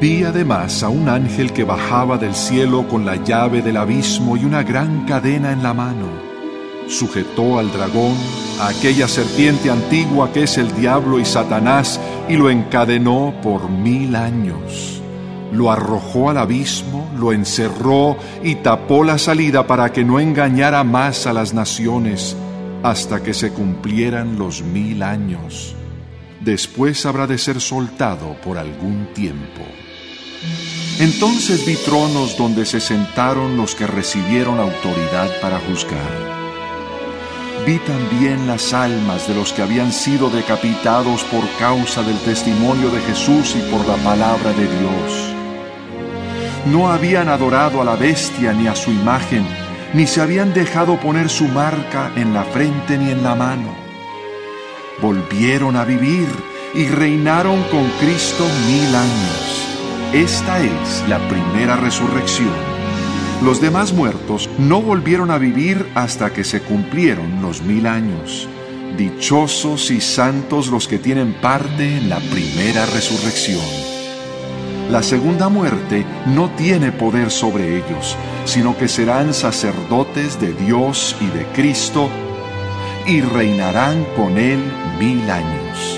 Vi además a un ángel que bajaba del cielo con la llave del abismo y una gran cadena en la mano. Sujetó al dragón, a aquella serpiente antigua que es el diablo y Satanás, y lo encadenó por 1000 años. Lo arrojó al abismo, lo encerró y tapó la salida para que no engañara más a las naciones hasta que se cumplieran los 1000 años. Después habrá de ser soltado por algún tiempo. Entonces vi tronos donde se sentaron los que recibieron autoridad para juzgar. Vi también las almas de los que habían sido decapitados por causa del testimonio de Jesús y por la palabra de Dios. No habían adorado a la bestia ni a su imagen, ni se habían dejado poner su marca en la frente ni en la mano. Volvieron a vivir y reinaron con Cristo 1000 años. Esta es la primera resurrección. Los demás muertos no volvieron a vivir hasta que se cumplieron los 1000 años. Dichosos y santos los que tienen parte en la primera resurrección. La segunda muerte no tiene poder sobre ellos, sino que serán sacerdotes de Dios y de Cristo y reinarán con Él 1000 años.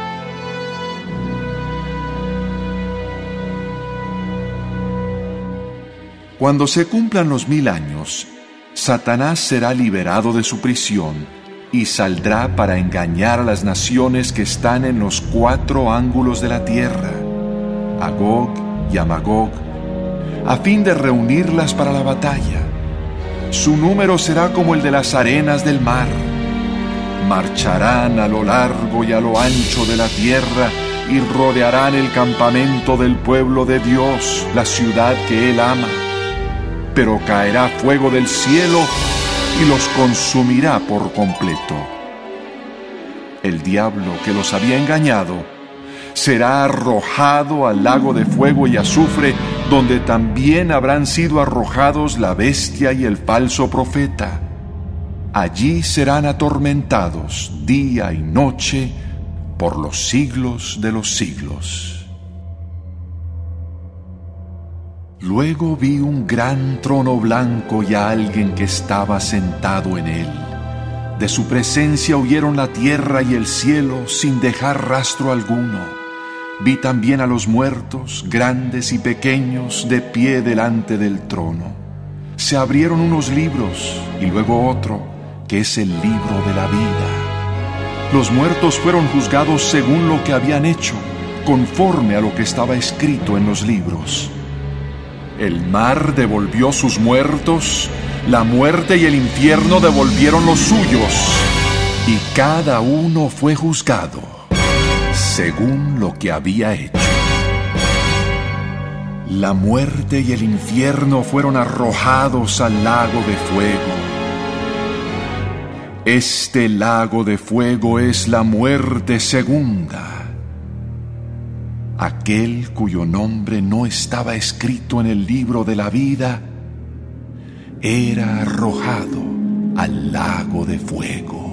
Cuando se cumplan los 1000 años, Satanás será liberado de su prisión y saldrá para engañar a las naciones que están en los 4 ángulos de la tierra, a Gog y a Magog, a fin de reunirlas para la batalla. Su número será como el de las arenas del mar. Marcharán a lo largo y a lo ancho de la tierra y rodearán el campamento del pueblo de Dios, la ciudad que Él ama. Pero caerá fuego del cielo y los consumirá por completo. El diablo que los había engañado será arrojado al lago de fuego y azufre, donde también habrán sido arrojados la bestia y el falso profeta. Allí serán atormentados día y noche por los siglos de los siglos. Luego vi un gran trono blanco y a alguien que estaba sentado en él. De su presencia huyeron la tierra y el cielo sin dejar rastro alguno. Vi también a los muertos, grandes y pequeños, de pie delante del trono. Se abrieron unos libros y luego otro, que es el libro de la vida. Los muertos fueron juzgados según lo que habían hecho, conforme a lo que estaba escrito en los libros. El mar devolvió sus muertos, la muerte y el infierno devolvieron los suyos, y cada uno fue juzgado según lo que había hecho. La muerte y el infierno fueron arrojados al lago de fuego. Este lago de fuego es la muerte segunda. Aquel cuyo nombre no estaba escrito en el libro de la vida era arrojado al lago de fuego.